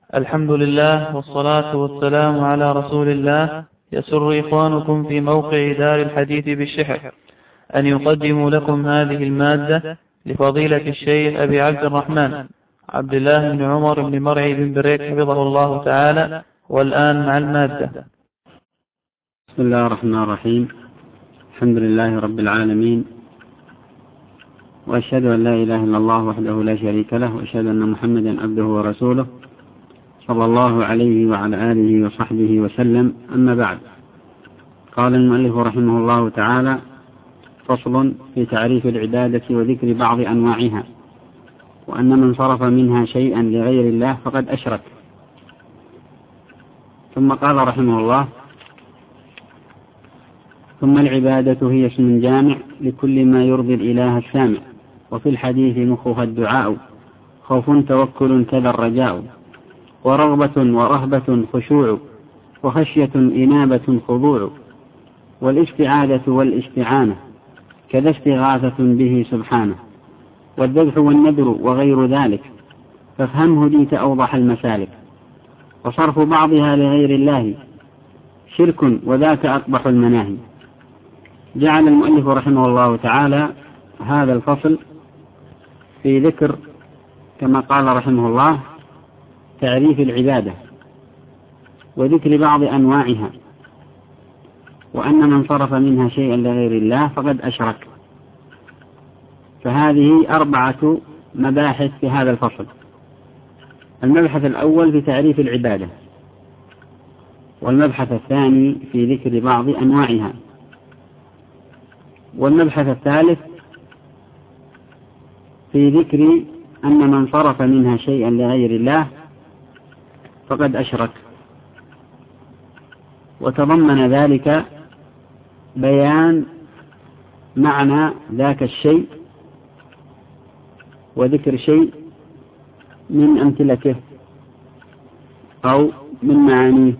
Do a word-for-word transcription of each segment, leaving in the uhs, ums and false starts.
الحمد لله والصلاة والسلام على رسول الله. يسر إخوانكم في موقع دار الحديث بالشحر أن يقدموا لكم هذه المادة لفضيلة الشيخ أبي عبد الرحمن عبد الله بن عمر بن مرعي بن بريك حفظه الله تعالى. والآن مع المادة. بسم الله الرحمن الرحيم. الحمد لله رب العالمين، وأشهد أن لا إله إلا الله وحده لا شريك له، وأشهد أن محمدا عبده ورسوله صلى الله عليه وعلى آله وصحبه وسلم. أما بعد، قال المؤلف رحمه الله تعالى: فصل في تعريف العبادة وذكر بعض أنواعها، وأن من صرف منها شيئا لغير الله فقد أشرك. ثم قال رحمه الله: ثم العبادة هي اسم جامع لكل ما يرضي الإله السامع، وفي الحديث مخها الدعاء، خوف توكل كذا الرجاء، ورغبة ورهبة خشوع، وخشية إنابة خضوع، والاستعاذة والاستعانة كذا استغاثة به سبحانه، والذبح والنذر وغير ذلك، فافهمه هديت أوضح المسالك. وصرف بعضها لغير الله شرك، وذاك أقبح المناهي. جعل المؤلف رحمه الله تعالى هذا الفصل في ذكر، كما قال رحمه الله، تعريف العبادة وذكر بعض أنواعها، وأن من صرف منها شيئا لغير الله فقد أشرك. فهذه أربعة مباحث في هذا الفصل. المبحث الأول في تعريف العبادة، والمبحث الثاني في ذكر بعض أنواعها، والمبحث الثالث في ذكر أن من صرف منها شيئا لغير الله فقد أشرك. وتضمن ذلك بيان معنى ذاك الشيء وذكر شيء من أمثلته أو من معانيه،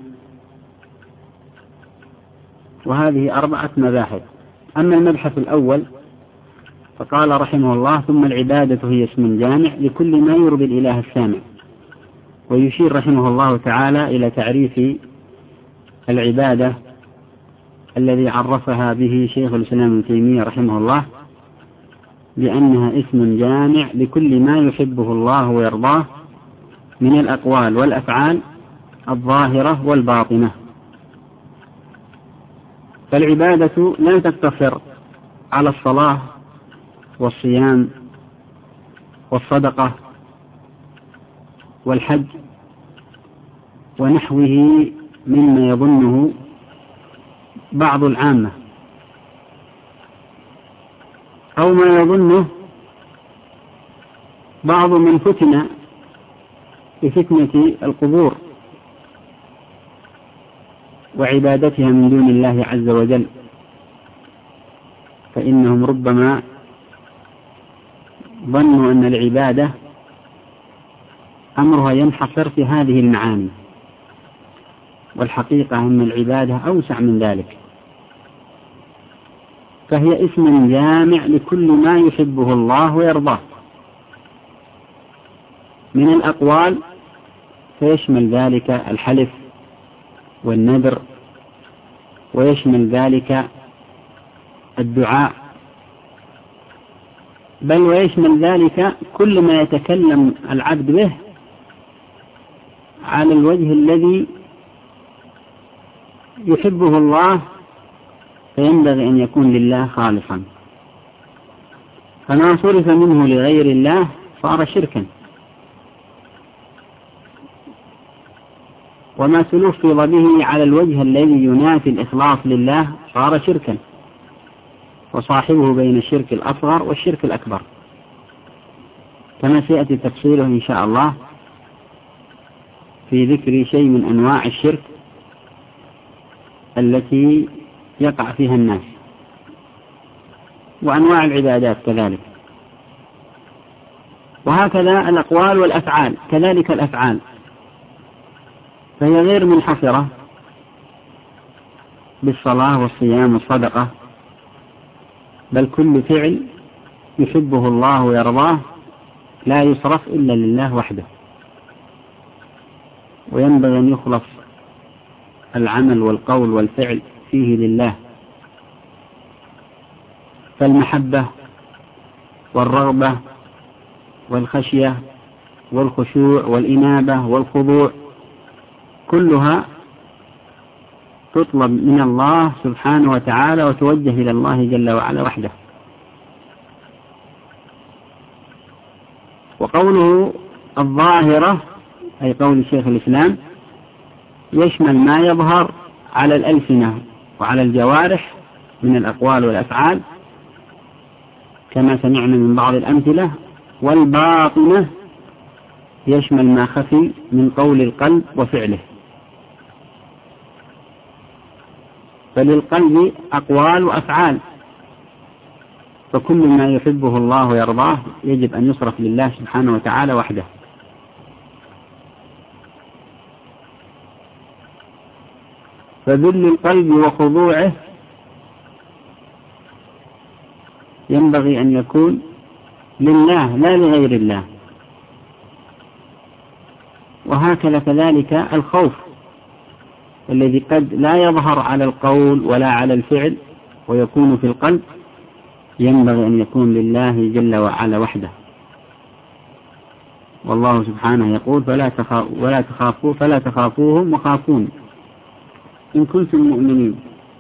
وهذه أربعة مباحث. أما المبحث الأول فقال رحمه الله: ثم العبادة هي اسم جامع لكل ما يرضي الإله السامع. ويشير رحمه الله تعالى إلى تعريف العبادة الذي عرفها به شيخ الإسلام ابن تيمية رحمه الله، بأنها اسم جامع لكل ما يحبه الله ويرضاه من الأقوال والأفعال الظاهرة والباطنة. فالعبادة لا تقتصر على الصلاة والصيام والصدقة والحج ونحوه مما يظنه بعض العامة، أو ما يظنه بعض من فتن بفتنة القبور وعبادتها من دون الله عز وجل، فإنهم ربما ظنوا أن العبادة أمرها ينحصر في هذه المعاني، والحقيقة أن العبادة أوسع من ذلك، فهي اسم جامع لكل ما يحبه الله ويرضاه من الأقوال، فيشمل ذلك الحلف والنذر، ويشمل ذلك الدعاء، بل ويشمل ذلك كل ما يتكلم العبد به على الوجه الذي يحبه الله، فينبغي أن يكون لله خالصا. فما صرف منه لغير الله صار شركا، وما سلفظ به على الوجه الذي ينافي الإخلاص لله صار شركا، وصاحبه بين الشرك الأصغر والشرك الأكبر، كما سيأتي تفصيله إن شاء الله في ذكر شيء من أنواع الشرك التي يقع فيها الناس، وأنواع العبادات كذلك. وهكذا الأقوال والأفعال كذلك الأفعال، فهي غير منحصرة بالصلاة والصيام والصدقة، بل كل فعل يحبه الله ويرضاه لا يصرف إلا لله وحده. وينبغي أن يخلص العمل والقول والفعل فيه لله. فالمحبة والرغبة والخشية والخشوع والإنابة والخضوع كلها تطلب من الله سبحانه وتعالى وتوجه إلى الله جل وعلا وحده. وقوله الظاهرة أي قول شيخ الإسلام يشمل ما يظهر على الألسنة وعلى الجوارح من الأقوال والأفعال كما سمعنا من بعض الأمثلة، والباطنة يشمل ما خفي من قول القلب وفعله. فللقلب أقوال وأفعال، فكل ما يحبه الله ويرضاه يجب أن يصرف لله سبحانه وتعالى وحده. فذل القلب وخضوعه ينبغي أن يكون لله لا لغير الله. وهكذا كذلك الخوف الذي قد لا يظهر على القول ولا على الفعل ويكون في القلب ينبغي أن يكون لله جل وعلا وحده. والله سبحانه يقول فلا تخافوا ولا تخافوا فلا تخافوهم وخافون إن كنتم مؤمنين.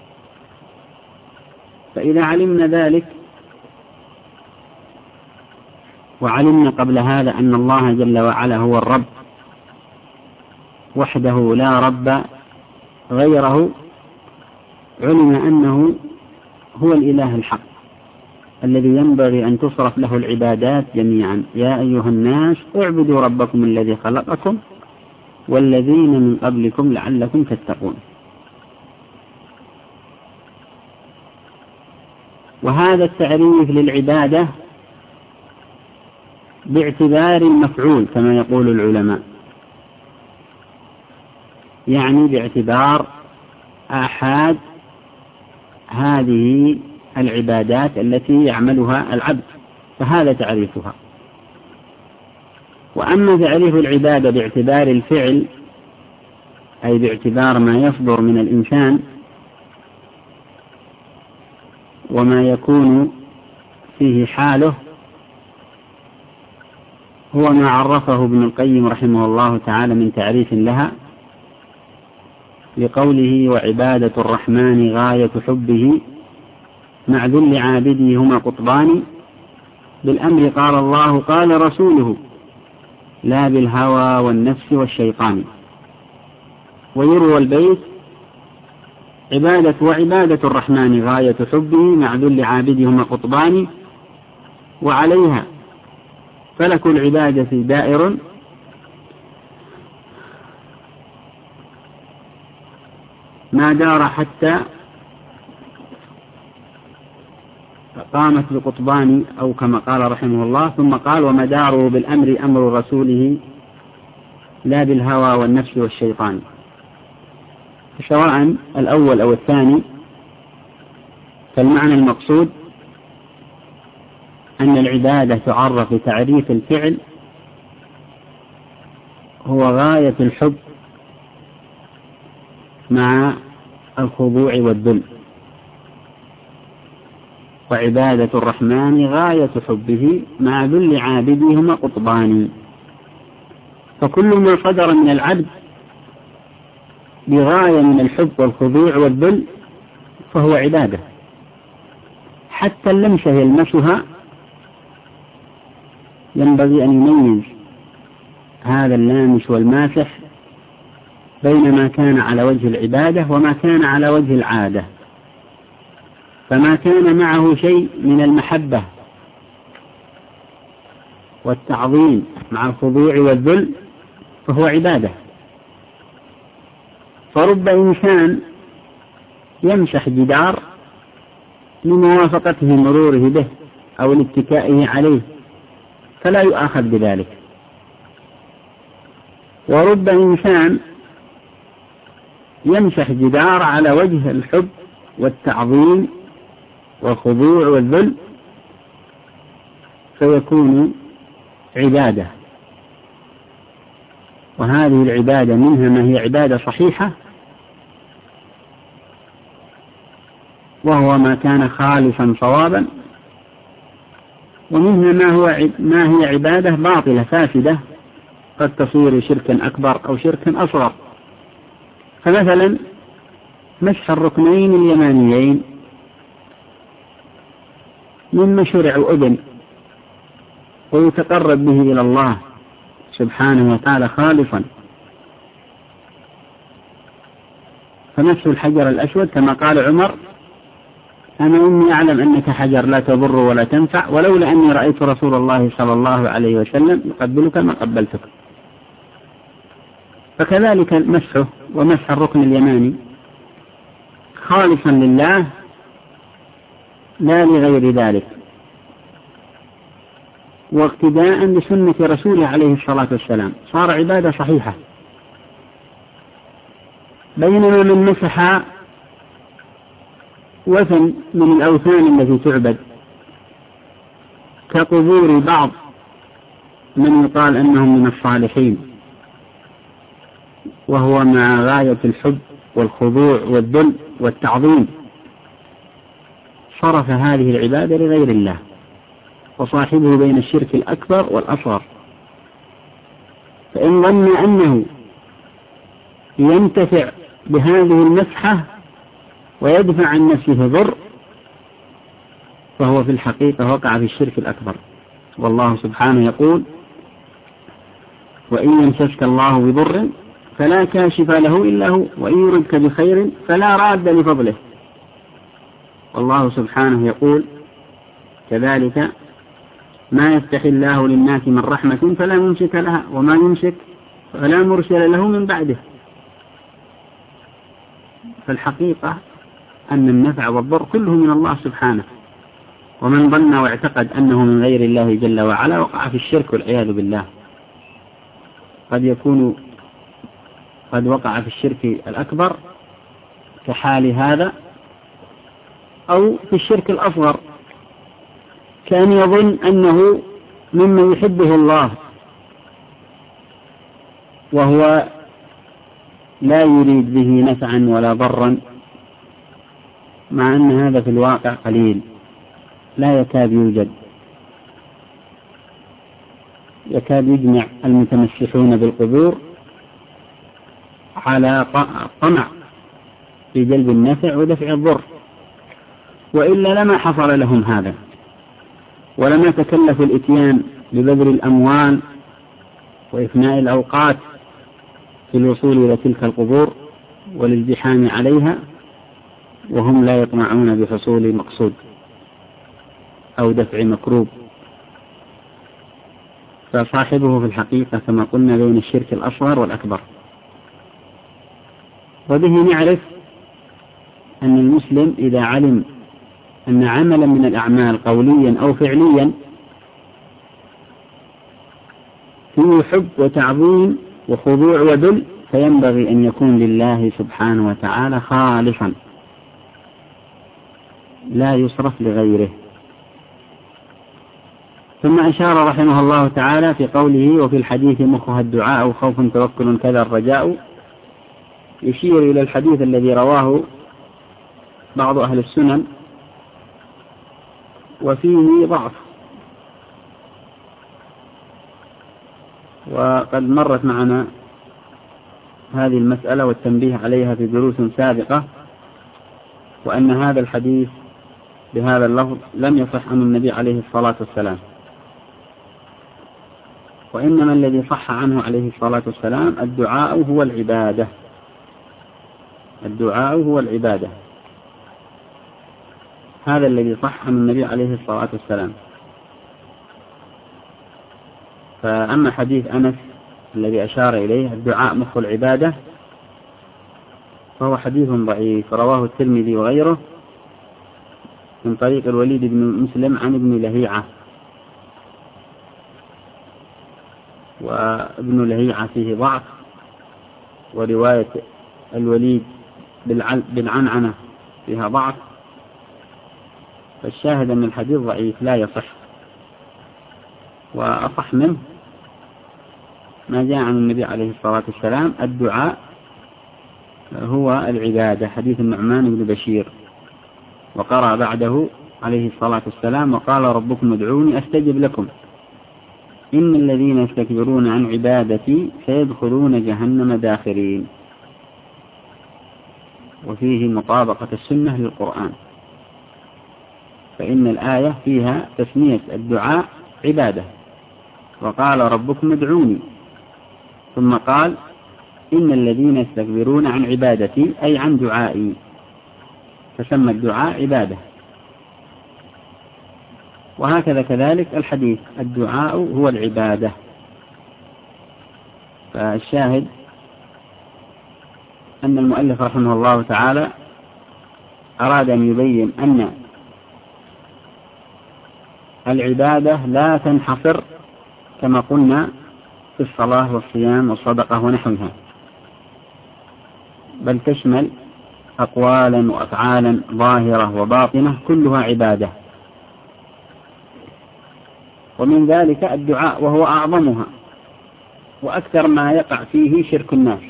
فإذا علمنا ذلك وعلمنا قبل هذا أن الله جل وعلا هو الرب وحده لا رب غيره، علم أنه هو الإله الحق الذي ينبغي أن تصرف له العبادات جميعا. يا أيها الناس اعبدوا ربكم الذي خلقكم والذين من قبلكم لعلكم تتقون. وهذا التعريف للعبادة باعتبار المفعول كما يقول العلماء، يعني باعتبار آحاد هذه العبادات التي يعملها العبد، فهذا تعريفها. وأما تعريف العبادة باعتبار الفعل أي باعتبار ما يصدر من الإنسان وما يكون فيه حاله، هو ما عرفه ابن القيم رحمه الله تعالى من تعريف لها لقوله وعبادة الرحمن غاية حبه مع ذل عابده هما قطبان بالأمر قال الله قال رسوله لا بالهوى والنفس والشيطان. ويروى البيت عبادة وعبادة الرحمن غاية حبه مع ذل عابده هما قطبان وعليها فلك العبادة دائر ما دار حتى قامت بقطبان أو كما قال رحمه الله. ثم قال ومداره بالأمر أمر رسوله لا بالهوى والنفس والشيطان. سواء الأول أو الثاني فالمعنى المقصود أن العبادة تعرف بتعريف الفعل هو غاية الحب مع الخضوع والذل، وعبادة الرحمن غاية حبه مع ذل عابده هما قطبان. فكل ما صدر من العبد بغاية من الحب والخضوع والذل فهو عبادة. حتى اللمسة يلمسها ينبغي أن يميز هذا اللامس والماسح بين ما كان على وجه العبادة وما كان على وجه العادة. فما كان معه شيء من المحبة والتعظيم مع الخضوع والذل فهو عبادة. فرب إنسان يمسح جدار لموافقته مروره به أو لاتكائه عليه فلا يؤاخذ بذلك. ورب إنسان يمسح جدار على وجه الحب والتعظيم والخضوع والذل فيكون عبادة. وهذه العبادة منها ما هي عبادة صحيحة، وهو ما كان خالصا صوابا، ومنها ما هو ما هي عبادة باطلة فاسدة قد تصير شركا أكبر أو شركا أصغر. فمثلا مسح الركنين اليمانيين مما شرع أذن ويتقرب به إلى الله سبحانه وتعالى خالصا. فمسح الحجر الأسود كما قال عمر: أنا إني أعلم أنك حجر لا تضر ولا تنفع، ولولا أني رأيت رسول الله صلى الله عليه وسلم يقبلك ما قبلتك. فكذلك مسحه ومسح الركن اليماني خالصا لله لا لغير ذلك، واقتداء بسنة رسوله عليه الصلاة والسلام، صار عبادة صحيحة. بينما من مسح وثن من الأوثان التي تعبد كقبور بعض من يقال أنهم من الصالحين، وهو مع غاية الحب والخضوع والذل والتعظيم، صرف هذه العبادة لغير الله، وصاحبه بين الشرك الأكبر والأصغر. فإن ظن أنه ينتفع بهذه المسحة ويدفع عن نفسه ضر، فهو في الحقيقة وقع في الشرك الأكبر. والله سبحانه يقول: وإن يمسسك الله بضر فلا كاشف له إلا هو، وإن يردك بخير فلا راد لفضله. والله سبحانه يقول كذلك: ما يفتح الله للناس من رحمة فلا ممسك لها، وما يمسك فلا مرسل له من بعده. فالحقيقة أن النفع والضر كله من الله سبحانه، ومن ظن واعتقد أنه من غير الله جل وعلا وقع في الشرك والعياذ بالله. قد يكون قد وقع في الشرك الأكبر كحال هذا، أو في الشرك الأصغر كان يظن أنه ممن يحبه الله وهو لا يريد به نفعا ولا ضرا، مع أن هذا في الواقع قليل لا يكاد يوجد. يكاد يجمع المتمسحون بالقبور على طمع في جلب النفع ودفع الضر، وإلا لما حصل لهم هذا، ولما تكلفوا الإتيان ببذل الأموال وإفناء الأوقات في الوصول إلى تلك القبور والازدحام عليها وهم لا يطمعون بحصول مقصود أو دفع مكروب. فصاحبه في الحقيقة كما قلنا بين الشرك الأصغر والأكبر. وبه نعرف أن المسلم إذا علم أن عملا من الأعمال قوليا أو فعليا فيه حب وتعظيم وخضوع وذل، فينبغي أن يكون لله سبحانه وتعالى خالصا لا يصرف لغيره. ثم أشار رحمه الله تعالى في قوله: وفي الحديث مخها الدعاء خوف توكل كذا الرجاء، يشير إلى الحديث الذي رواه بعض أهل السنن وفيه ضعف، وقد مرت معنا هذه المسألة والتنبيه عليها في دروس سابقة، وأن هذا الحديث بهذا اللفظ لم يصح عن النبي عليه الصلاة والسلام، وإنما الذي صح عنه عليه الصلاة والسلام الدعاء هو العبادة. الدعاء هو العبادة، هذا الذي صح عن النبي عليه الصلاة والسلام. فأما حديث أنس الذي أشار إليه الدعاء مخ العبادة فهو حديث ضعيف، رواه الترمذي وغيره من طريق الوليد بن مسلم عن ابن لهيعة، وابن لهيعة فيه ضعف، ورواية الوليد بالعنعنة فيها ضعف، فالشاهد أن الحديث ضعيف لا يصح. وأصح منه ما جاء عن النبي عليه الصلاة والسلام الدعاء هو العبادة، حديث النعمان بن بشير. وقرأ بعده عليه الصلاة والسلام وقال ربكم ادعوني أستجب لكم إن الذين يستكبرون عن عبادتي سيدخلون جهنم داخرين. وفيه مطابقة السنة للقرآن، فإن الآية فيها تسمية الدعاء عبادة، وقال ربكم ادعوني، ثم قال إن الذين يستكبرون عن عبادتي أي عن دعائي، فسمى الدعاء عبادة. وهكذا كذلك الحديث الدعاء هو العبادة. فالشاهد أن المؤلف رحمه الله تعالى أراد أن يبين أن العبادة لا تنحصر كما قلنا في الصلاة والصيام والصدقة ونحوها، بل تشمل أقوالا وأفعالا ظاهرة وباطنة كلها عبادة. ومن ذلك الدعاء وهو أعظمها وأكثر ما يقع فيه شرك الناس،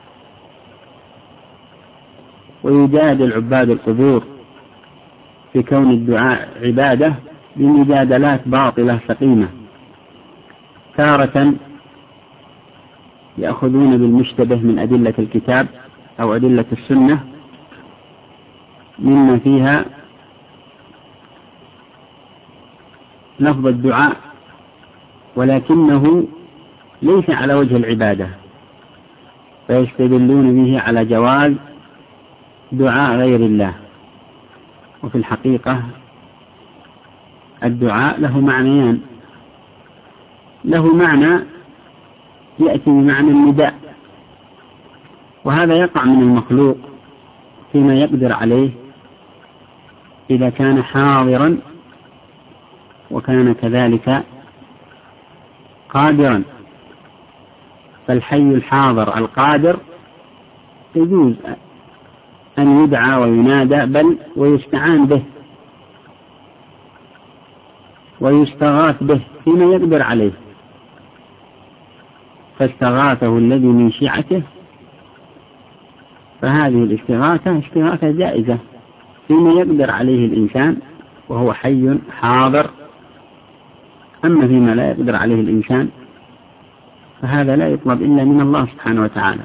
ويجادل عباد القبور في كون الدعاء عبادة بمجادلات باطلة سقيمة. تارة يأخذون بالمشتبه من أدلة الكتاب أو أدلة السنة مما فيها لفظ الدعاء، ولكنه ليس على وجه العبادة، فيستدلون به على جواز دعاء غير الله. وفي الحقيقة الدعاء له معنيان، له معنى يأتي بمعنى النداء، وهذا يقع من المخلوق فيما يقدر عليه إذا كان حاضرا وكان كذلك قادرا. فالحي الحاضر القادر يجوز أن يدعى وينادى، بل ويستعان به ويستغاث به فيما يقدر عليه، فاستغاثه الذي من شيعته، فهذه الاستغاثة استغاثة جائزة فيما يقدر عليه الإنسان وهو حي حاضر. أما فيما لا يقدر عليه الإنسان فهذا لا يطلب إلا من الله سبحانه وتعالى،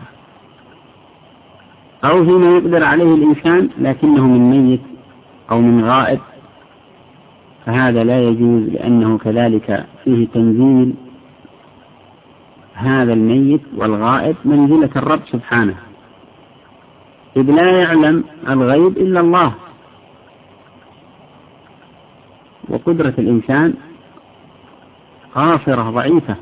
أو فيما يقدر عليه الإنسان لكنه من ميت أو من غائب، فهذا لا يجوز، لأنه كذلك فيه تنزيل هذا الميت والغائب منزلة الرب سبحانه، إذ لا يعلم الغيب إلا الله، وقدرة الإنسان قاصرة ضعيفة.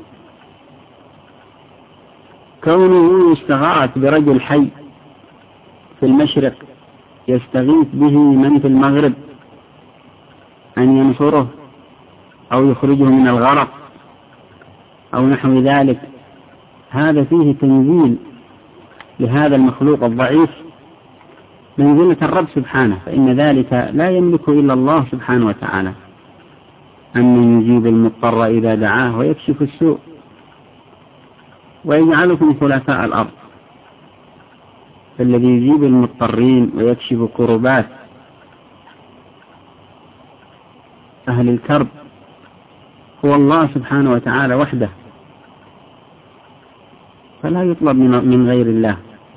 كونه يستغاث برجل حي في المشرق يستغيث به من في المغرب أن ينصره أو يخرجه من الغرق أو نحو ذلك، هذا فيه تنزيل لهذا المخلوق الضعيف منزلة الرب سبحانه، فإن ذلك لا يملك إلا الله سبحانه وتعالى. أن يجيب المضطر إذا دعاه ويكشف السوء ويجعلكم خلفاء الأرض. فالذي يجيب المضطرين ويكشف كربات أهل الكرب هو الله سبحانه وتعالى وحده، فلا يطلب من غير الله.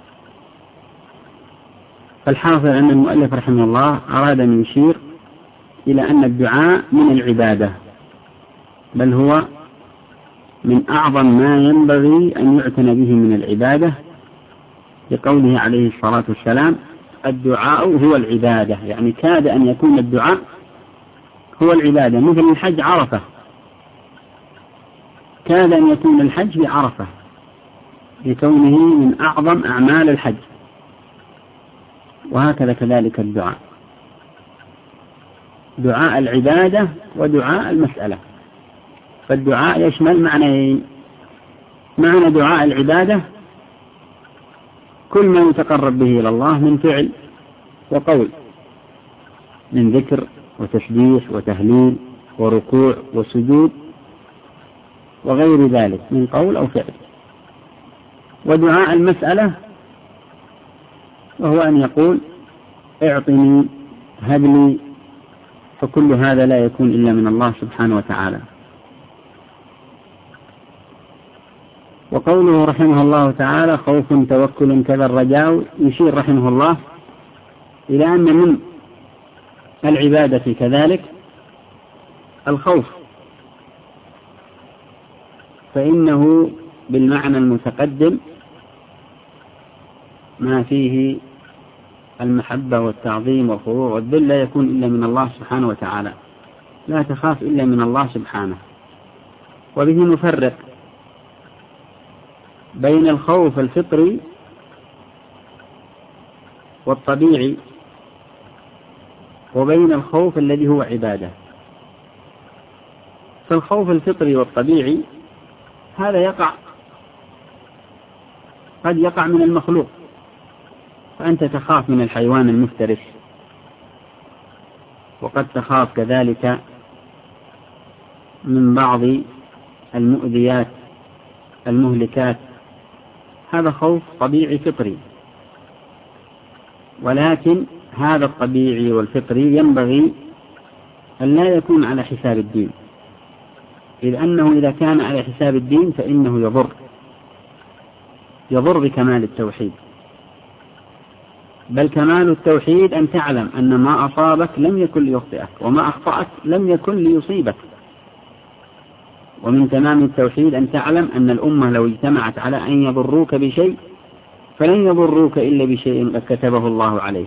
فالحاصل أن المؤلف رحمه الله أراد أن يشير إلى أن الدعاء من العبادة، بل هو من أعظم ما ينبغي أن يعتنى به من العبادة، لقوله عليه الصلاة والسلام الدعاء هو العبادة، يعني كاد أن يكون الدعاء هو العبادة، مثل الحج عرفة، كاد أن يكون الحج بعرفة لكونه من أعظم أعمال الحج. وهكذا كذلك الدعاء، دعاء العبادة ودعاء المسألة. فالدعاء يشمل معنيين: معنى دعاء العبادة كل ما يتقرب به إلى الله من فعل وقول، من ذكر وتسبيح وتهليل وركوع وسجود وغير ذلك من قول أو فعل. ودعاء المسألة وهو أن يقول اعطني، هب لي، فكل هذا لا يكون إلا من الله سبحانه وتعالى. وقوله رحمه الله تعالى خوف توكل كذا الرجاء، يشير رحمه الله إلى أن من العبادة كذلك الخوف، فإنه بالمعنى المتقدم ما فيه المحبة والتعظيم والخضوع والذل لا يكون إلا من الله سبحانه وتعالى، لا تخاف إلا من الله سبحانه. وبه نفرق بين الخوف الفطري والطبيعي وبين الخوف الذي هو عبادة. فالخوف الفطري والطبيعي هذا يقع قد يقع من المخلوق، فأنت تخاف من الحيوان المفترس، وقد تخاف كذلك من بعض المؤذيات المهلكات، هذا خوف طبيعي فطري. ولكن هذا الطبيعي والفطري ينبغي أن لا يكون على حساب الدين، إذ أنه إذا كان على حساب الدين فإنه يضر يضر بكمال التوحيد. بل كمال التوحيد أن تعلم أن ما أصابك لم يكن ليخطئك، وما أخطأك لم يكن ليصيبك. ومن تمام التوحيد أن تعلم أن الأمة لو اجتمعت على أن يضروك بشيء فلن يضروك إلا بشيء قد كتبه الله عليك.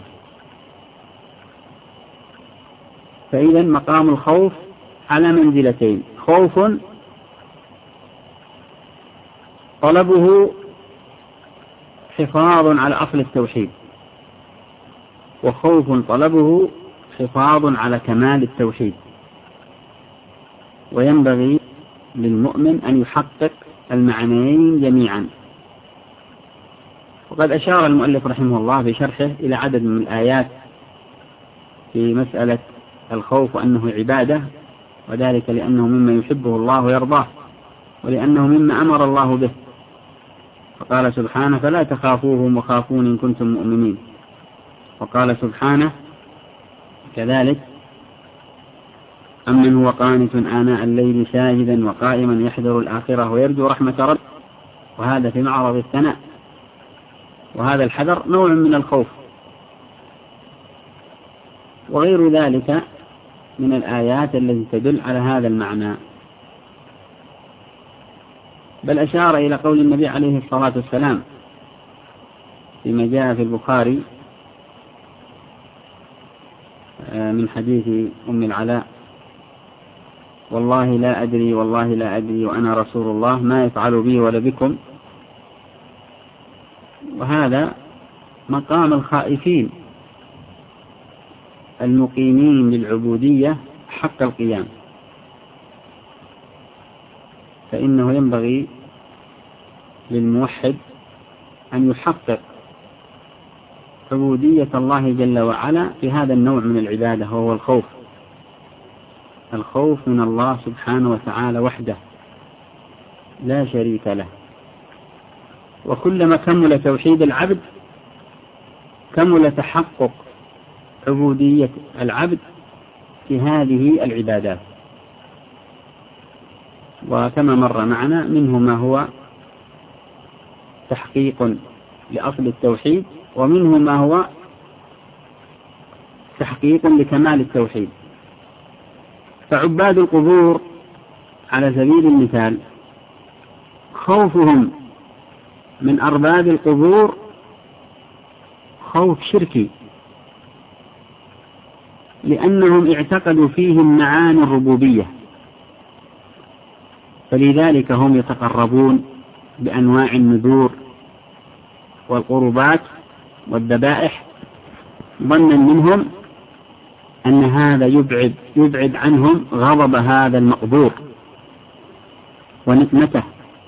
فإذا مقام الخوف على منزلتين: خوف طلبه حفاظ على أصل التوحيد، وخوف طلبه حفاظ على كمال التوحيد. وينبغي للمؤمن أن يحقق المعنيين جميعا. وقد أشار المؤلف رحمه الله بشرحه إلى عدد من الآيات في مسألة الخوف وأنه عبادة، وذلك لأنه مما يحبه الله ويرضاه، ولأنه مما أمر الله به. فقال سبحانه: فلا تخافوهم وخافون إن كنتم مؤمنين. وقال سبحانه كذلك: أمن هو قانت آناء الليل ساجدا وقائما يحذر الآخرة ويرجو رحمة ربه. وهذا في معرض الثناء، وهذا الحذر نوع من الخوف. وغير ذلك من الآيات التي تدل على هذا المعنى. بل أشار إلى قول النبي عليه الصلاة والسلام فيما جاء في البخاري من حديث أم العلاء: والله لا أدري والله لا أدري وأنا رسول الله ما يفعل بي ولا بكم. وهذا مقام الخائفين المقيمين للعبودية حق القيام. فإنه ينبغي للموحد أن يحقق عبودية الله جل وعلا في هذا النوع من العبادة، وهو الخوف الخوف من الله سبحانه وتعالى وحده لا شريك له. وكلما كمل توحيد العبد كمل تحقق عبودية العبد في هذه العبادات. وكما مر معنا منه ما هو تحقيق لأصل التوحيد، ومنه ما هو تحقيق لكمال التوحيد. فعباد القبور على سبيل المثال خوفهم من أرباب القبور خوف شركي، لأنهم اعتقدوا فيهم معاني الربوبية، فلذلك هم يتقربون بأنواع النذور والقربات والذبائح ظنا منهم أن هذا يبعد, يبعد عنهم غضب هذا المقبور ونقمته.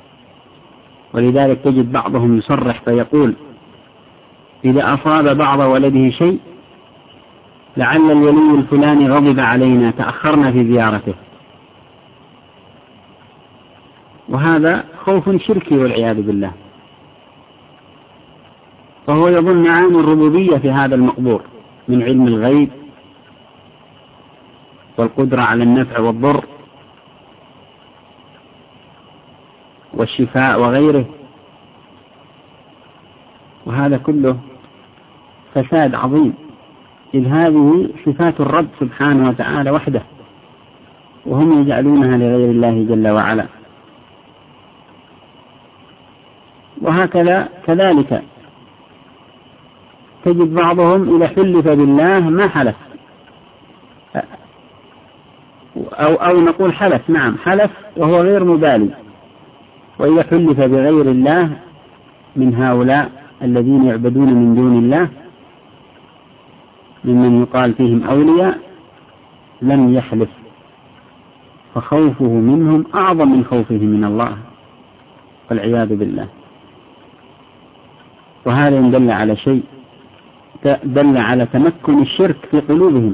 ولذلك تجد بعضهم يصرح فيقول: إذا أصاب بعض ولده شيء لعل الولي الفلاني غضب علينا تأخرنا في زيارته. وهذا خوف شركي والعياذ بالله. فهو يظن معاني الربوبية في هذا المقبور من علم الغيب والقدرة على النفع والضر والشفاء وغيره، وهذا كله فساد عظيم، إذ هذه صفات الرب سبحانه وتعالى وحده، وهم يجعلونها لغير الله جل وعلا. وهكذا كذلك تجد بعضهم إذا حلف بالله ما حلف، أو, أو نقول حلف، نعم حلف وهو غير مبالي، وإذا حلف بغير الله من هؤلاء الذين يعبدون من دون الله ممن يقال فيهم أولياء لم يحلف، فخوفه منهم أعظم من خوفه من الله والعياذ بالله. وهذا يدل على شيء، دل على تمكن الشرك في قلوبهم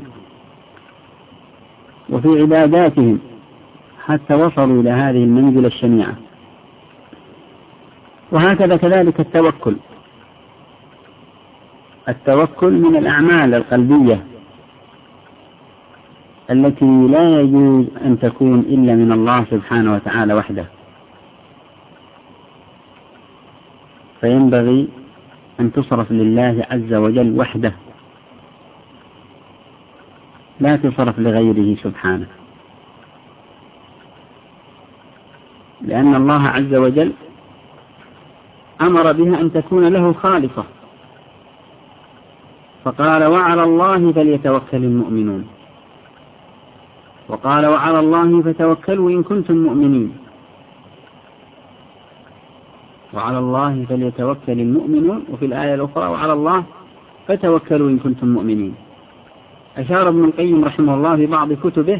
وفي عباداتهم حتى وصلوا إلى هذه المنزلة الشنيعة. وهكذا كذلك التوكل، التوكل من الأعمال القلبية التي لا يجوز أن تكون إلا من الله سبحانه وتعالى وحده، فينبغي أن تصرف لله عز وجل وحده، لا تصرف لغيره سبحانه، لأن الله عز وجل أمر بها أن تكون له خالصة، فقال وعلى الله فليتوكل المؤمنون، وقال وعلى الله فتوكلوا إن كنتم مؤمنين، وعلى الله فليتوكل المؤمنون، وفي الآية الأخرى وعلى الله فتوكلوا إن كنتم مؤمنين. أشار ابن القيم رحمه الله في بعض كتبه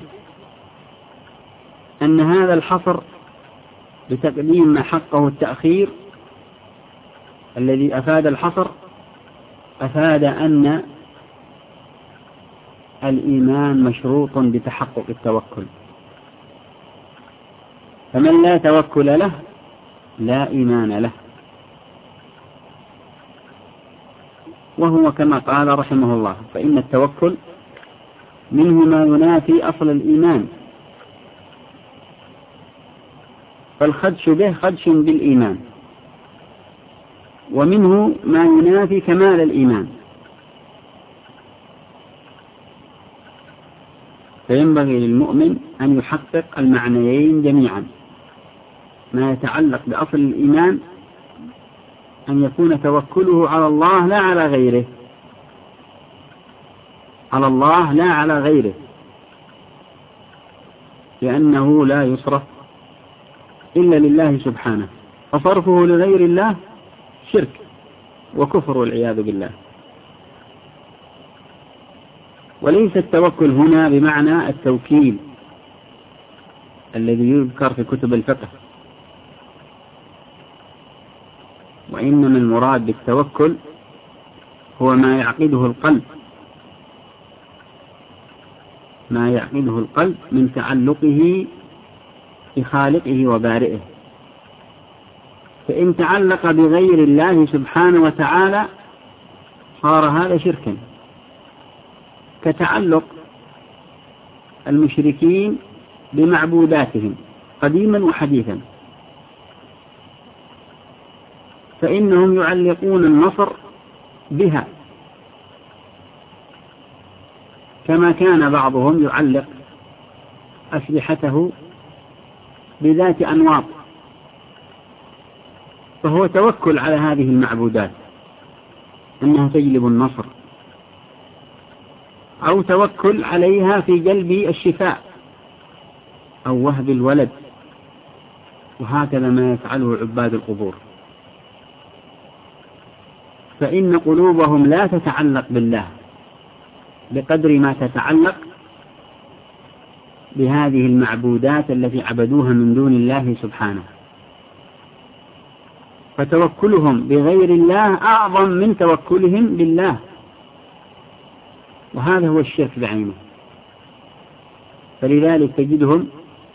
أن هذا الحصر بتقديم ما حقه التأخير الذي أفاد الحصر أفاد أن الإيمان مشروط بتحقق التوكل، فمن لا توكل له لا إيمان له، وهو كما قال رحمه الله فإن التوكل منه ما ينافي أصل الإيمان، فالخدش به خدش بالإيمان، ومنه ما ينافي كمال الإيمان، فينبغي للمؤمن أن يحقق المعنيين جميعا، ما يتعلق بأصل الإيمان أن يكون توكله على الله لا على غيره، على الله لا على غيره، لأنه لا يصرف إلا لله سبحانه، فصرفه لغير الله شرك وكفر والعياذ بالله. وليس التوكل هنا بمعنى التوكيل الذي يذكر في كتب الفقه، وإنما المراد بالتوكل هو ما يعقده القلب، ما يعقده القلب من تعلقه بخالقه وبارئه، فإن تعلق بغير الله سبحانه وتعالى صار هذا شركا، كتعلق المشركين بمعبوداتهم قديما وحديثا، فإنهم يعلقون النصر بها، كما كان بعضهم يعلق أسلحته بذات أنواط، فهو توكل على هذه المعبودات أنها تجلب النصر، أو توكل عليها في جلب الشفاء أو وهب الولد، وهكذا ما يفعله عباد القبور، فإن قلوبهم لا تتعلق بالله بقدر ما تتعلق بهذه المعبودات التي عبدوها من دون الله سبحانه، فتوكلهم بغير الله أعظم من توكلهم بالله، وهذا هو الشرك بعينه. فلذلك تجدهم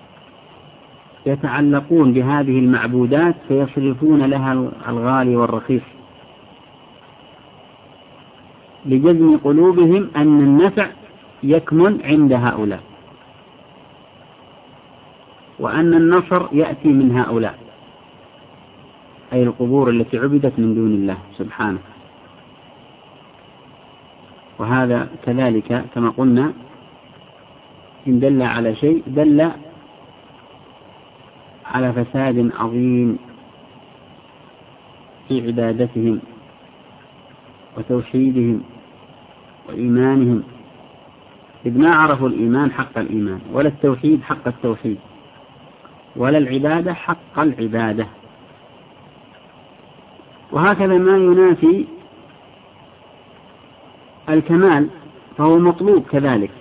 يتعلقون بهذه المعبودات فيصرفون لها الغالي والرخيص، لجزم قلوبهم أن النفع يكمن عند هؤلاء، وأن النصر يأتي من هؤلاء، أي القبور التي عبدت من دون الله سبحانه. وهذا كذلك كما قلنا إن دل على شيء دل على فساد عظيم في عبادتهم وتوحيدهم وإيمانهم، إذ ما عرفوا الإيمان حق الإيمان، ولا التوحيد حق التوحيد، ولا العبادة حق العبادة. وهكذا ما ينافي الكمال فهو مطلوب كذلك.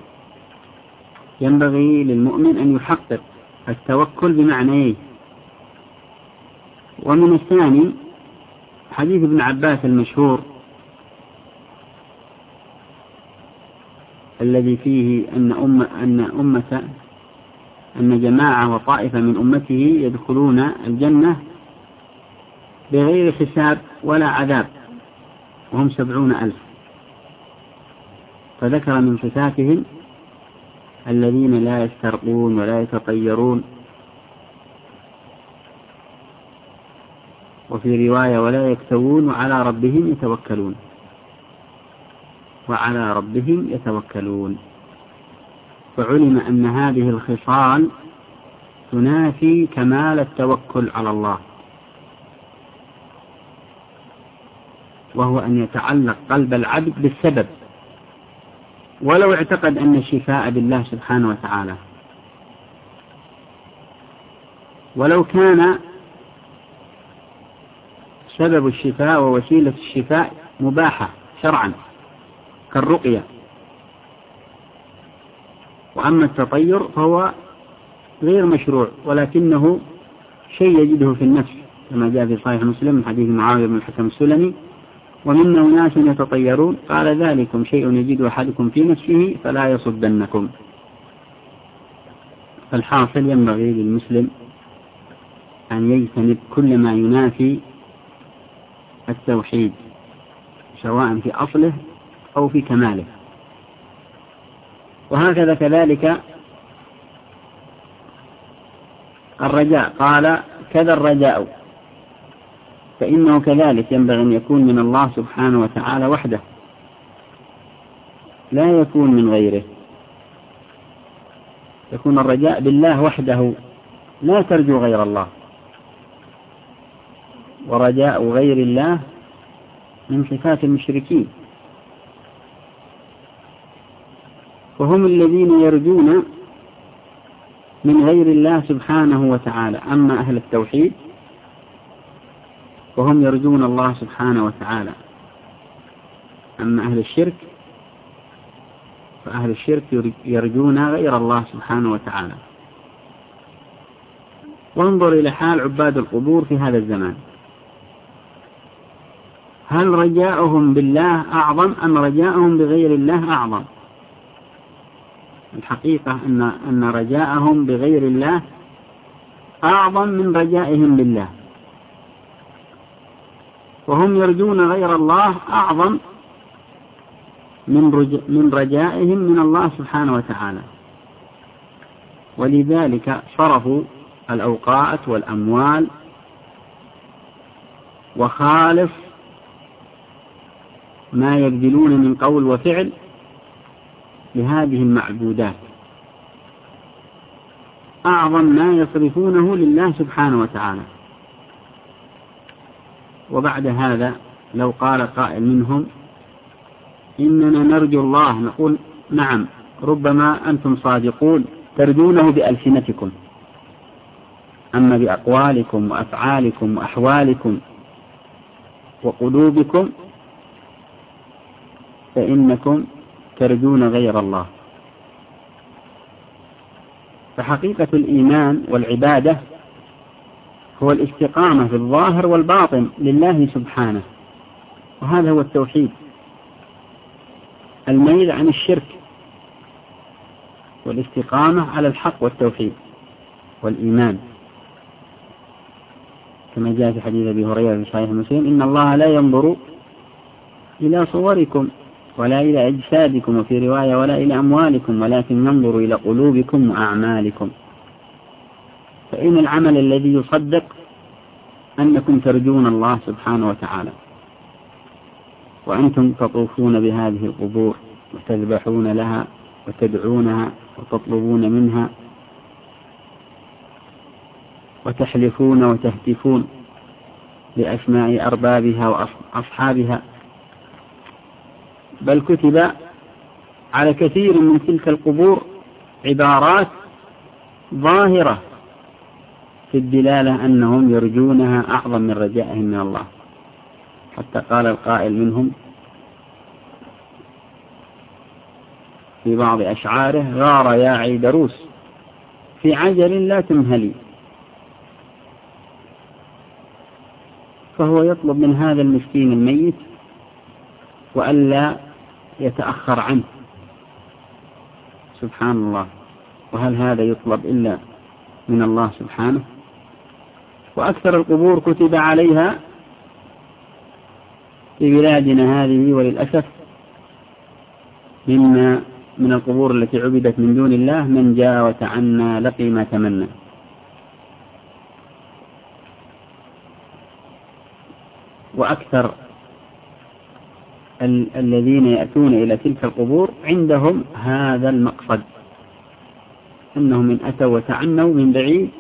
ينبغي للمؤمن أن يحقق التوكل بمعنيه. ومن الثاني حديث ابن عباس المشهور الذي فيه أن أم أن أمة أن جماعة وطائفة من أمته يدخلون الجنة بغير حساب ولا عذاب وهم سبعون ألف، فذكر من صفاتهم الذين لا يسترقون ولا يتطيرون، وفي رواية ولا يكتوون وعلى ربهم يتوكلون، وعلى ربهم يتوكلون. فعلم أن هذه الخصال تنافي كمال التوكل على الله، وهو أن يتعلق قلب العبد بالسبب ولو اعتقد أن الشفاء بالله سبحانه وتعالى، ولو كان سبب الشفاء ووسيلة الشفاء مباحة شرعا كالرقية. وأما التطير فهو غير مشروع ولكنه شيء يجده في النفس كما جاء في صحيح مسلم من حديث معاوية بن الحكم السلمي: ومنا أناس يتطيرون قال ذلكم شيء يجد أحدكم في نفسه فلا يصدنكم. فالحاصل ينبغي للمسلم أن يجتنب كل ما ينافي التوحيد سواء في أصله أو في كماله. وهكذا كذلك الرجاء، قال كذا الرجاء، فإنه كذلك ينبغي أن يكون من الله سبحانه وتعالى وحده، لا يكون من غيره. يكون الرجاء بالله وحده، لا ترجو غير الله. ورجاء غير الله من صفات المشركين، وهم الذين يرجون من غير الله سبحانه وتعالى. أما أهل التوحيد وهم يرجون الله سبحانه وتعالى. أما أهل الشرك فأهل الشرك يرجون غير الله سبحانه وتعالى. وانظر إلى حال عباد القبور في هذا الزمان، هل رجاؤهم بالله أعظم أم رجاؤهم بغير الله أعظم؟ الحقيقة أن أن رجاءهم بغير الله أعظم من رجائهم بالله، وهم يرجون غير الله أعظم من رج... من رجائهم من الله سبحانه وتعالى. ولذلك صرفوا الأوقات والأموال وخالص ما يبذلون من قول وفعل لهذه المعبودات أعظم ما يصرفونه لله سبحانه وتعالى. وبعد هذا لو قال قائل منهم إننا نرجو الله، نقول نعم، ربما أنتم صادقون ترجونه بألسنتكم، أما بأقوالكم وأفعالكم وأحوالكم وقلوبكم فإنكم ترجون غير الله. فحقيقة الإيمان والعبادة هو الاستقامة في الظاهر والباطن لله سبحانه، وهذا هو التوحيد، الميل عن الشرك والاستقامة على الحق والتوحيد والإيمان، كما جاء في حديث أبي هريرة في صحيح مسلم: إن الله لا ينظر إلى صوركم ولا إلى أجسادكم، وفي رواية ولا إلى أموالكم، ولكن ينظر إلى قلوبكم وأعمالكم. فإن العمل الذي يصدق أنكم ترجون الله سبحانه وتعالى وأنتم تطوفون بهذه القبور وتذبحون لها وتدعونها وتطلبون منها وتحلفون وتهتفون بأسماء أربابها وأصحابها، بل كتب على كثير من تلك القبور عبارات ظاهرة في الدلالة أنهم يرجونها أعظم من رجائهم من الله، حتى قال القائل منهم في بعض أشعاره: غار يا عيدروس في عجل لا تمهلي. فهو يطلب من هذا المسكين الميت وألا يتأخر عنه، سبحان الله. وهل هذا يطلب إلا من الله سبحانه؟ وأكثر القبور كتب عليها في بلادنا هذه وللأسف مما من القبور التي عبدت من دون الله: من جاء وتعنى لقي ما تمنى. وأكثر ال- الذين يأتون إلى تلك القبور عندهم هذا المقصد، أنهم من أتوا وتعنوا من بعيد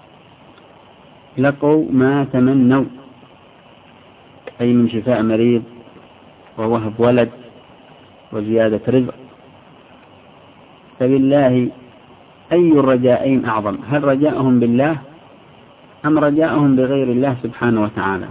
لقوا ما تمنوا، أي من شفاء مريض ووهب ولد وزيادة رزق. فبالله أي الرجائين أعظم؟ هل رجاءهم بالله أم رجاءهم بغير الله سبحانه وتعالى؟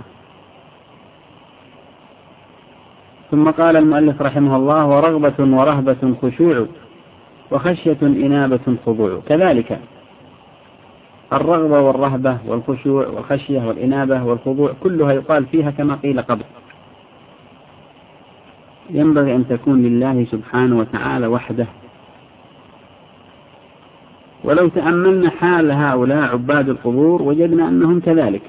ثم قال المؤلف رحمه الله: ورغبة ورهبة خشوع وخشية إنابة خضوع. كذلك الرغبة والرهبة والخشوع والخشية والإنابة والخضوع كلها يقال فيها كما قيل قبل، ينبغي أن تكون لله سبحانه وتعالى وحده. ولو تأملنا حال هؤلاء عباد القبور وجدنا أنهم كذلك،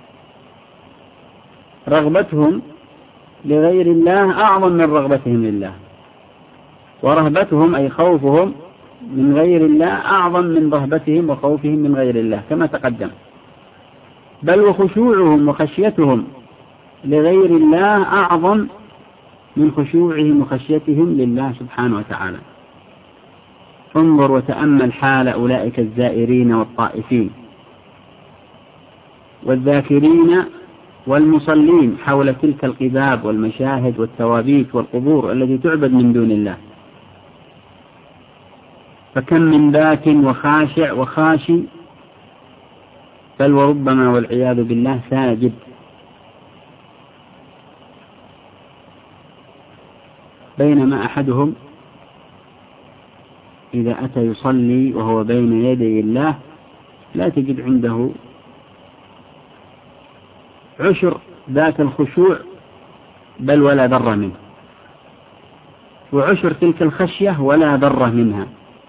رغبتهم لغير الله أعظم من رغبتهم لله، ورهبتهم أي خوفهم من غير الله أعظم من رهبتهم وخوفهم من غير الله كما تقدم. بل وخشوعهم وخشيتهم لغير الله أعظم من خشوعهم وخشيتهم لله سبحانه وتعالى. انظر وتأمل حال أولئك الزائرين والطائفين والذاكرين والمصلين حول تلك القباب والمشاهد والتوابيت والقبور التي تعبد من دون الله. فكم من باك وخاشع وخاشي، بل وربما والعياذ بالله ساجد. بينما أحدهم إذا أتى يصلي وهو بين يدي الله لا تجد عنده عشر ذاك الخشوع بل ولا ذرة منه، وعشر تلك الخشية ولا ذرة منها.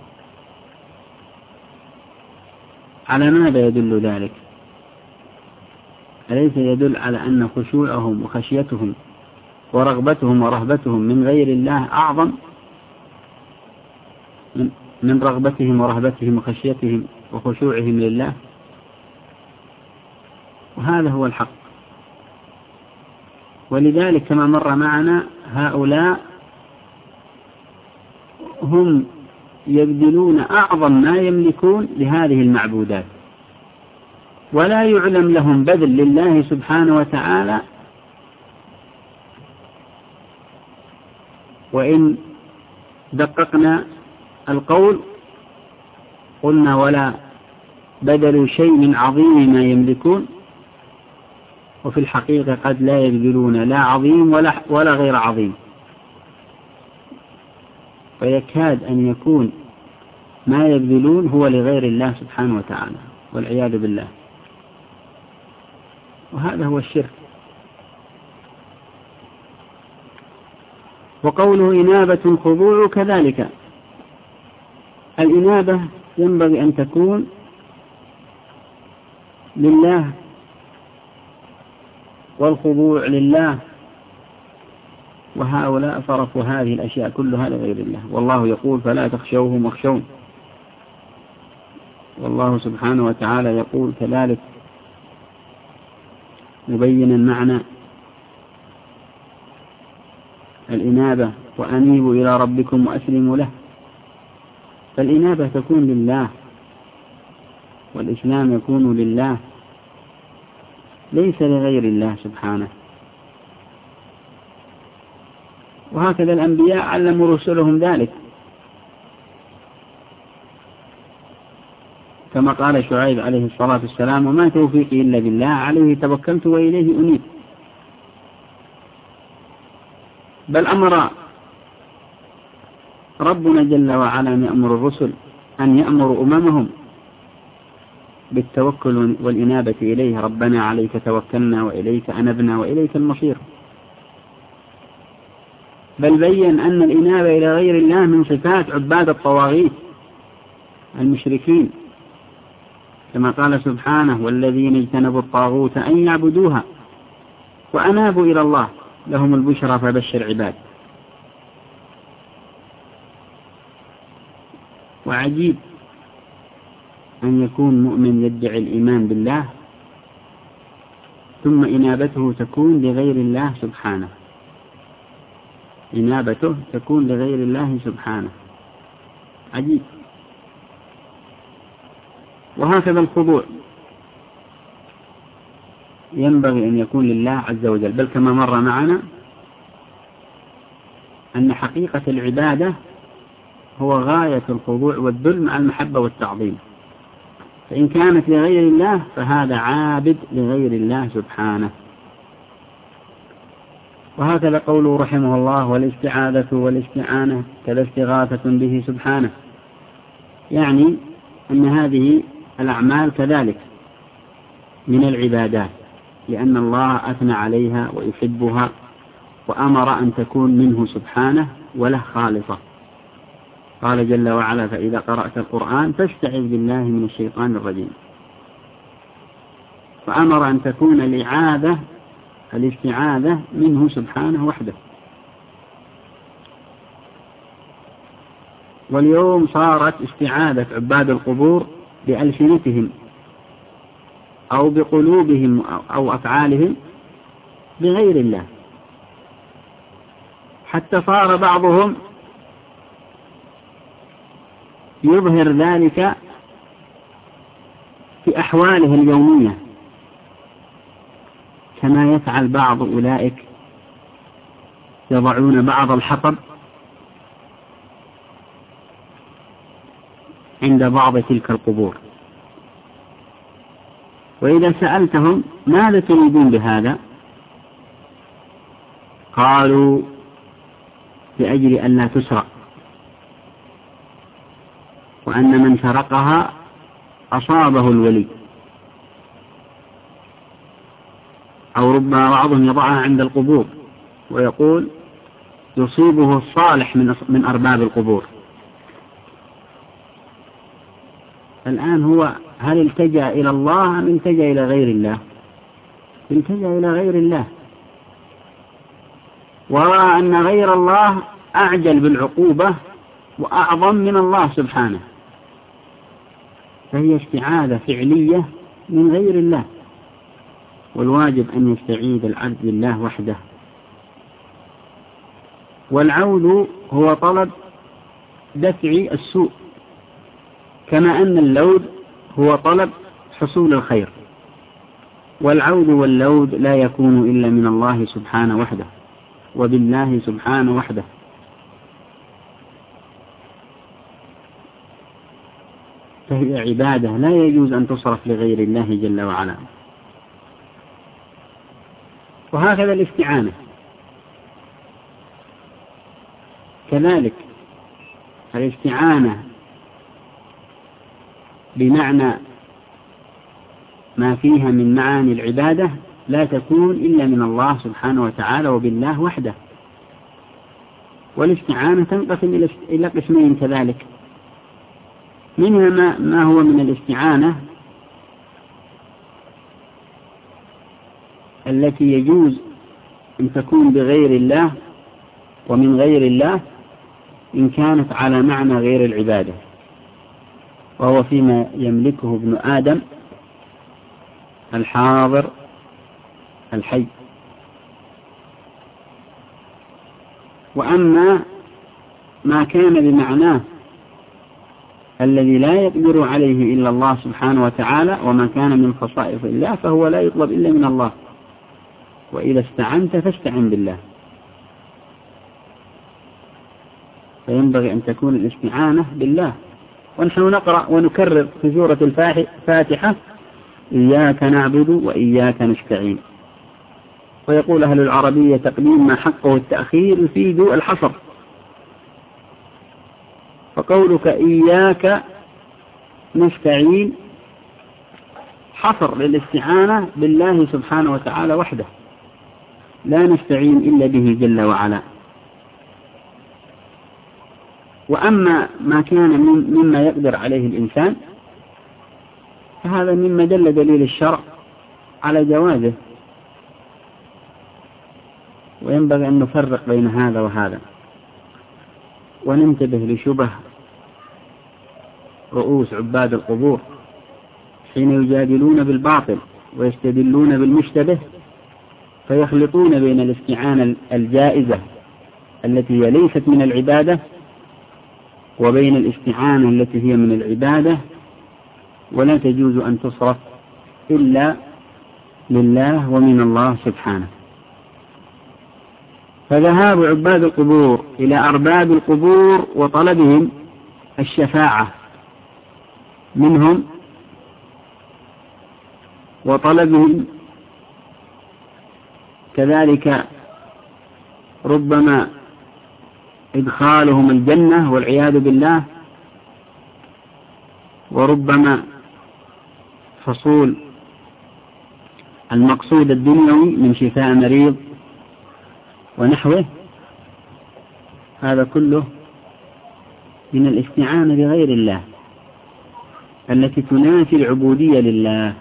على ماذا يدل ذلك؟ أليس يدل على أن خشوعهم وخشيتهم ورغبتهم ورهبتهم من غير الله أعظم من رغبتهم ورهبتهم وخشيتهم وخشوعهم لله؟ وهذا هو الحق. ولذلك كما مر معنا هؤلاء هم يبذلون أعظم ما يملكون لهذه المعبودات، ولا يعلم لهم بذل لله سبحانه وتعالى. وإن دققنا القول قلنا: ولا بذلوا شيء من عظيم ما يملكون، وفي الحقيقة قد لا يبذلون لا عظيم ولا, ولا غير عظيم، فيكاد أن يكون ما يبذلون هو لغير الله سبحانه وتعالى والعياذ بالله. وهذا هو الشرك. وقوله إنابة خضوع كذلك، الإنابة ينبغي أن تكون لله، والخضوع لله، وهؤلاء صرفوا هذه الأشياء كلها لغير الله، والله يقول فلا تخشوهم واخشون، والله سبحانه وتعالى يقول كذلك مبينا معنى الإنابة وأنيبوا إلى ربكم وأسلموا له. فالإنابة تكون لله، والإسلام يكون لله ليس لغير الله سبحانه. وهكذا الأنبياء علموا رسلهم ذلك، كما قال شعيب عليه الصلاة والسلام وما توفيقي إلا بالله عليه توكلت وإليه أنيب. بل أمر ربنا جل وعلا أن يأمر الرسل أن يأمروا أممهم بالتوكل والإنابة إليه، ربنا عليك توكلنا وإليك أنبنا وإليك المصير. بل بين أن الإنابة إلى غير الله من صفات عباد الطواغيت المشركين، كما قال سبحانه والذين اجتنبوا الطاغوت أن يعبدوها وأنابوا إلى الله لهم البشرى فبشر عباد. وعجيب أن يكون مؤمن يدعي الإيمان بالله ثم إنابته تكون لغير الله سبحانه، إنابته تكون لغير الله سبحانه، عجيب. وهكذا الخضوع ينبغي أن يكون لله عز وجل، بل كما مر معنا أن حقيقة العبادة هو غاية الخضوع والذل مع المحبة والتعظيم، فإن كانت لغير الله فهذا عابد لغير الله سبحانه. وهكذا قوله رحمه الله والاستعاذة والاستعانة كذا استغاثة به سبحانه، يعني أن هذه الأعمال كذلك من العبادات، لأن الله أثنى عليها ويحبها وأمر أن تكون منه سبحانه وله خالصة. قال جل وعلا فإذا قرأت القرآن فاستعذ بالله من الشيطان الرجيم، فأمر أن تكون الإعاذة الاستعاذة منه سبحانه وحده. واليوم صارت استعاذة عباد القبور بألسنتهم أو بقلوبهم أو أفعالهم بغير الله، حتى صار بعضهم يظهر ذلك في أحواله اليومية، كما يفعل بعض أولئك يضعون بعض الحطب عند بعض تلك القبور، وإذا سألتهم ماذا تريدون بهذا قالوا لأجل أن لا تسرق، وأن من سرقها أصابه الولي، أو ربما بعضهم يضعها عند القبور ويقول يصيبه الصالح من أرباب القبور. الآن هو هل التجأ إلى الله أم التجأ إلى غير الله؟ التجأ إلى غير الله، ورأى أن غير الله أعجل بالعقوبة وأعظم من الله سبحانه، فهي استعاذة فعلية من غير الله، والواجب أن يستعيذ العبد بالله وحده. والعوذ هو طلب دفع السوء، كما أن اللوذ هو طلب حصول الخير، والعوذ واللوذ لا يكون إلا من الله سبحانه وحده وبالله سبحانه وحده. فهي عبادة لا يجوز أن تصرف لغير الله جل وعلا. وهكذا الاستعانة كذلك، الاستعانة بمعنى ما فيها من معاني العبادة لا تكون إلا من الله سبحانه وتعالى وبالله وحده. والاستعانة تنقسم إلى قسمين كذلك، منها ما, ما هو من الاستعانة التي يجوز أن تكون بغير الله ومن غير الله إن كانت على معنى غير العبادة، وهو فيما يملكه ابن آدم الحاضر الحي. وأما ما كان بمعناه الذي لا يقدر عليه إلا الله سبحانه وتعالى، وما كان من خصائص الله، فهو لا يطلب إلا من الله. وإذا استعنت فاستعن بالله. فينبغي أن تكون الاستعانة بالله. ونحن نقرأ ونكرر في سورة الفاتحة إياك نعبد وإياك نستعين. ويقول أهل العربية تقديم ما حقه التأخير يفيد الحصر. فقولك إياك نستعين حصر للاستعانة بالله سبحانه وتعالى وحده، لا نستعين إلا به جل وعلا. وأما ما كان مما يقدر عليه الإنسان فهذا مما دل دليل الشرع على جوازه، وينبغي أن نفرق بين هذا وهذا، وننتبه لشبه رؤوس عباد القبور حين يجادلون بالباطل ويستدلون بالمشتبه، فيخلطون بين الاستعانة الجائزة التي هي ليست من العبادة وبين الاستعانة التي هي من العبادة ولا تجوز أن تصرف إلا لله ومن الله سبحانه. فذهاب عباد القبور إلى أرباب القبور وطلبهم الشفاعة منهم وطلبهم كذلك ربما إدخالهم الجنة والعياذ بالله، وربما حصول المقصود الدنيوي من شفاء مريض ونحوه، هذا كله من الاستعانة بغير الله التي تنافي العبودية لله.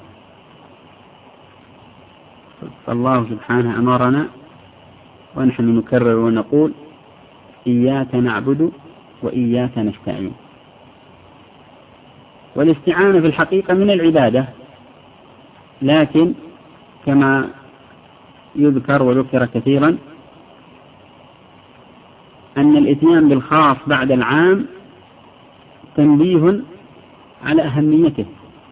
فالله سبحانه أمرنا ونحن نكرر ونقول إياك نعبد وإياك نستعين. والاستعانة في الحقيقة من العبادة، لكن كما يذكر وذكر كثيرا أن الإتيان بالخاص بعد العام تنبيه على أهميته،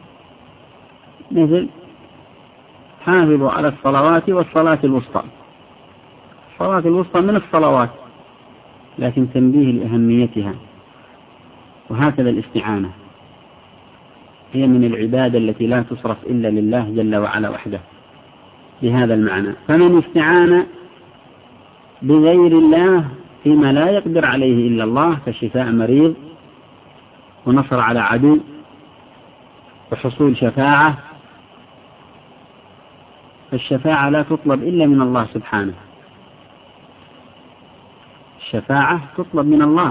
مثل حافظوا على الصلوات والصلاة الوسطى. الصلاة الوسطى من الصلوات لكن تنبيه لأهميتها. وهكذا الاستعانة هي من العبادة التي لا تصرف إلا لله جل وعلا وحده بهذا المعنى. فمن استعان بغير الله فيما لا يقدر عليه إلا الله كشفاء مريض ونصر على عدو وحصول شفاعة، فالشفاعة لا تطلب إلا من الله سبحانه. الشفاعة تطلب من الله،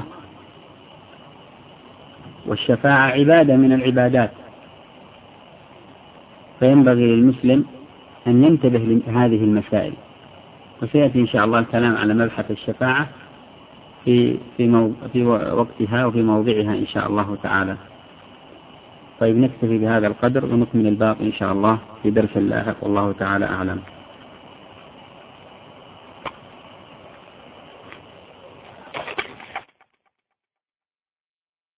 والشفاعة عبادة من العبادات، فينبغي للمسلم أن ينتبه لهذه المسائل. وسيأتي إن شاء الله الكلام على مبحث الشفاعة في في, مو... في وقتها وفي موضعها إن شاء الله تعالى. طيب نكتفي بهذا القدر ونكمل الباقي إن شاء الله في درس اللاحق، والله تعالى أعلم.